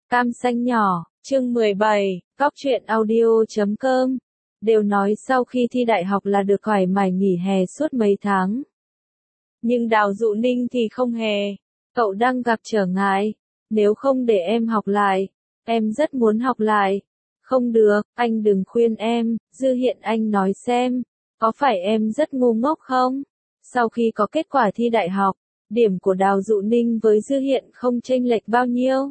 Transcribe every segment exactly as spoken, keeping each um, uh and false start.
Cam xanh nhỏ, chương mười bảy, góc truyện audio chấm com. Đều nói sau khi thi đại học là được thoải mái nghỉ hè suốt mấy tháng. Nhưng Đào Dụ Ninh thì không hề. Cậu đang gặp trở ngại. Nếu không để em học lại, em rất muốn học lại. Không được, anh đừng khuyên em, Dư Hiện anh nói xem, có phải em rất ngu ngốc không? Sau khi có kết quả thi đại học, điểm của Đào Dụ Ninh với Dư Hiện không chênh lệch bao nhiêu.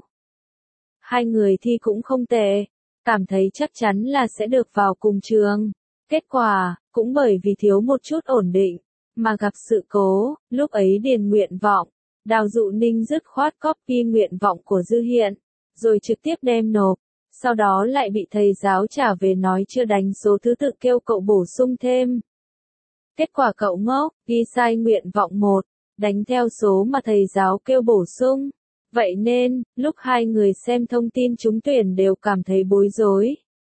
Hai người thi cũng không tệ, cảm thấy chắc chắn là sẽ được vào cùng trường. Kết quả, cũng bởi vì thiếu một chút ổn định, mà gặp sự cố, lúc ấy điền nguyện vọng, Đào Dụ Ninh dứt khoát copy nguyện vọng của Dư Hiện, rồi trực tiếp đem nộp, sau đó lại bị thầy giáo trả về nói chưa đánh số thứ tự kêu cậu bổ sung thêm. Kết quả cậu ngốc, ghi sai nguyện vọng một, đánh theo số mà thầy giáo kêu bổ sung. Vậy nên, lúc hai người xem thông tin trúng tuyển đều cảm thấy bối rối.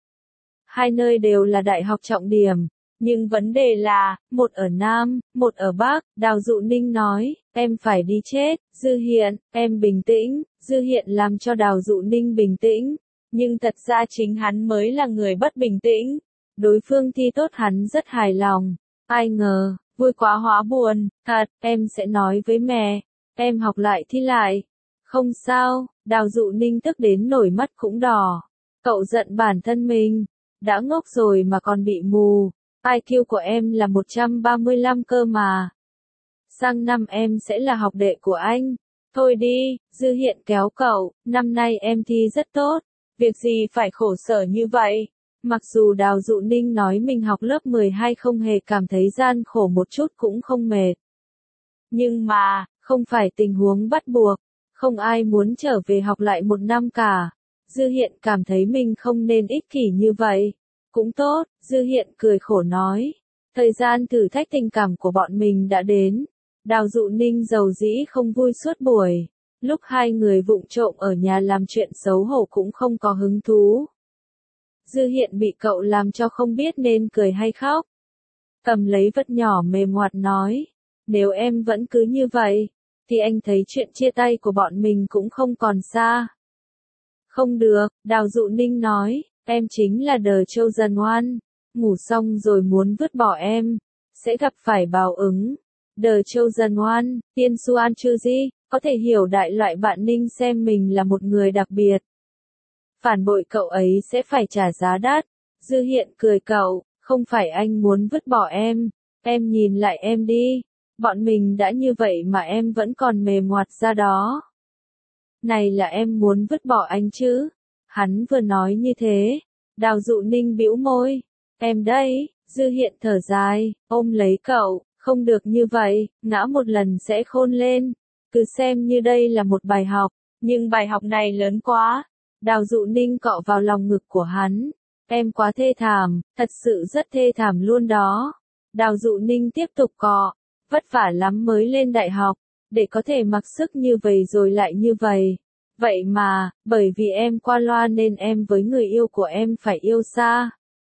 Hai nơi đều là đại học trọng điểm, nhưng vấn đề là, một ở Nam, một ở Bắc, Đào Dụ Ninh nói, em phải đi chết, Dư Hiện, em bình tĩnh, Dư Hiện làm cho Đào Dụ Ninh bình tĩnh, nhưng thật ra chính hắn mới là người bất bình tĩnh. Đối phương thi tốt hắn rất hài lòng, ai ngờ, vui quá hóa buồn, thật, em sẽ nói với mẹ, em học lại thi lại. Không sao, Đào Dụ Ninh tức đến nổi mắt cũng đỏ. Cậu giận bản thân mình, đã ngốc rồi mà còn bị mù, i kiu của em là một trăm ba mươi lăm cơ mà. Sang năm em sẽ là học đệ của anh. Thôi đi, Dư Hiện kéo cậu, năm nay em thi rất tốt, việc gì phải khổ sở như vậy. Mặc dù Đào Dụ Ninh nói mình học lớp mười hai không hề cảm thấy gian khổ một chút cũng không mệt. Nhưng mà, không phải tình huống bắt buộc. Không ai muốn trở về học lại một năm cả. Dư Hiện cảm thấy mình không nên ích kỷ như vậy. Cũng tốt, Dư Hiện cười khổ nói. Thời gian thử thách tình cảm của bọn mình đã đến. Đào Dụ Ninh giàu dĩ không vui suốt buổi. Lúc hai người vụng trộm ở nhà làm chuyện xấu hổ cũng không có hứng thú. Dư Hiện bị cậu làm cho không biết nên cười hay khóc. Cầm lấy vật nhỏ mềm ngoặt nói. Nếu em vẫn cứ như vậy, thì anh thấy chuyện chia tay của bọn mình cũng không còn xa. Không được, Đào Dụ Ninh nói, em chính là The Chosen One, ngủ xong rồi muốn vứt bỏ em, sẽ gặp phải báo ứng. The Chosen One, Tiên Xuan Chuji, có thể hiểu đại loại bạn Ninh xem mình là một người đặc biệt. Phản bội cậu ấy sẽ phải trả giá đắt. Dư Hiện cười cậu, không phải anh muốn vứt bỏ em, em nhìn lại em đi. Bọn mình đã như vậy mà em vẫn còn mềm ngoặt ra đó. Này là em muốn vứt bỏ anh chứ? Hắn vừa nói như thế. Đào Dụ Ninh bĩu môi. Em đây, Dư Hiện thở dài, ôm lấy cậu, không được như vậy, ngã một lần sẽ khôn lên. Cứ xem như đây là một bài học, nhưng bài học này lớn quá. Đào Dụ Ninh cọ vào lòng ngực của hắn. Em quá thê thảm, thật sự rất thê thảm luôn đó. Đào Dụ Ninh tiếp tục cọ. Vất vả lắm mới lên đại học, để có thể mặc sức như vậy rồi lại như vậy. Vậy mà, bởi vì em qua loa nên em với người yêu của em phải yêu xa.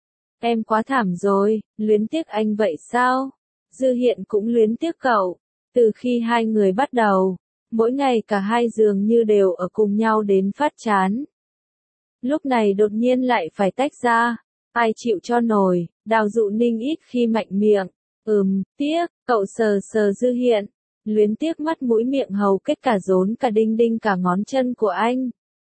Em quá thảm rồi, luyến tiếc anh vậy sao? Dư Hiện cũng luyến tiếc cậu. Từ khi hai người bắt đầu, mỗi ngày cả hai dường như đều ở cùng nhau đến phát chán. Lúc này đột nhiên lại phải tách ra, ai chịu cho nổi. Đào Dụ Ninh ít khi mạnh miệng. Ừm, tiếc, cậu sờ sờ Dư Hiện, luyến tiếc mắt mũi miệng hầu kết cả rốn cả đinh đinh cả ngón chân của anh.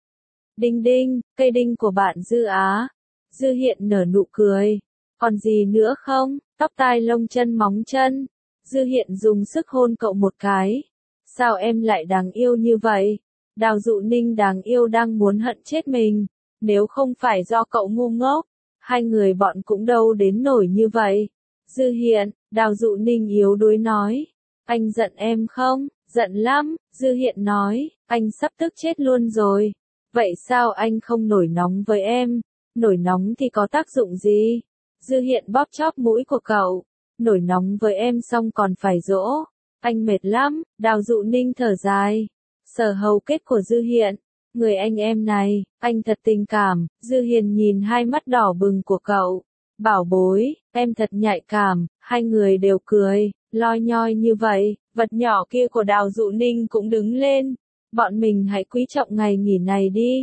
Đinh đinh, cây đinh của bạn Dư Á. Dư Hiện nở nụ cười. Còn gì nữa không, tóc tai lông chân móng chân. Dư Hiện dùng sức hôn cậu một cái. Sao em lại đáng yêu như vậy? Đào Dụ Ninh đáng yêu đang muốn hận chết mình. Nếu không phải do cậu ngu ngốc, hai người bọn cũng đâu đến nổi như vậy. Dư Hiện, Đào Dụ Ninh yếu đuối nói. Anh giận em không? Giận lắm, Dư Hiện nói, anh sắp tức chết luôn rồi. Vậy sao anh không nổi nóng với em? Nổi nóng thì có tác dụng gì? Dư Hiện bóp chóp mũi của cậu. Nổi nóng với em xong còn phải dỗ. Anh mệt lắm, Đào Dụ Ninh thở dài. Sờ hầu kết của Dư Hiện. Người anh em này, anh thật tình cảm. Dư Hiền nhìn hai mắt đỏ bừng của cậu. Bảo bối, em thật nhạy cảm. Hai người đều cười, loi nhoi như vậy. Vật nhỏ kia của Đào Dụ Ninh cũng đứng lên. Bọn mình hãy quý trọng ngày nghỉ này đi.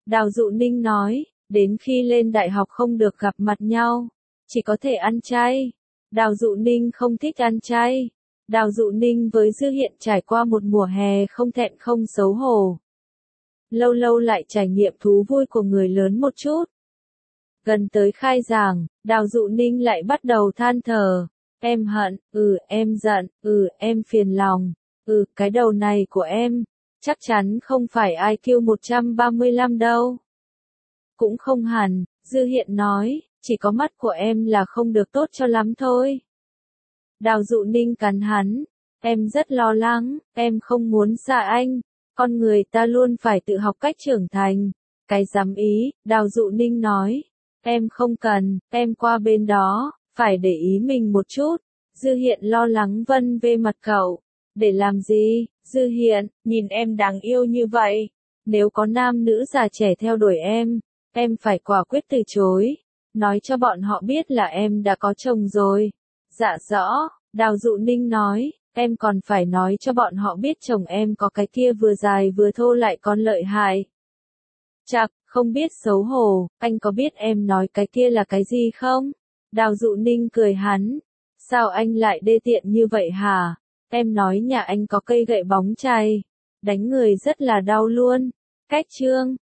Đào Dụ Ninh nói, đến khi lên đại học không được gặp mặt nhau, chỉ có thể ăn chay. Đào Dụ Ninh không thích ăn chay. Đào Dụ Ninh với Dư Hiện trải qua một mùa hè không thẹn không xấu hổ. Lâu lâu lại trải nghiệm thú vui của người lớn một chút. Gần tới khai giảng, Đào Dụ Ninh lại bắt đầu than thở. Em hận, ừ em giận, ừ em phiền lòng, ừ cái đầu này của em, chắc chắn không phải I Q một trăm ba mươi lăm đâu. Cũng không hẳn, Dư Hiện nói, chỉ có mắt của em là không được tốt cho lắm thôi. Đào Dụ Ninh cắn hắn, em rất lo lắng, em không muốn xa anh, con người ta luôn phải tự học cách trưởng thành. Cái dám ý, Đào Dụ Ninh nói, em không cần, em qua bên đó, phải để ý mình một chút. Dư Hiện lo lắng vân về mặt cậu, để làm gì, Dư Hiện, nhìn em đáng yêu như vậy, nếu có nam nữ già trẻ theo đuổi em, em phải quả quyết từ chối, nói cho bọn họ biết là em đã có chồng rồi. Dạ rõ, Đào Dụ Ninh nói, em còn phải nói cho bọn họ biết chồng em có cái kia vừa dài vừa thô lại còn lợi hại. Chạc, không biết xấu hổ, anh có biết em nói cái kia là cái gì không? Đào Dụ Ninh cười hắn, sao anh lại đê tiện như vậy hả? Em nói nhà anh có cây gậy bóng chày, đánh người rất là đau luôn. Cách chương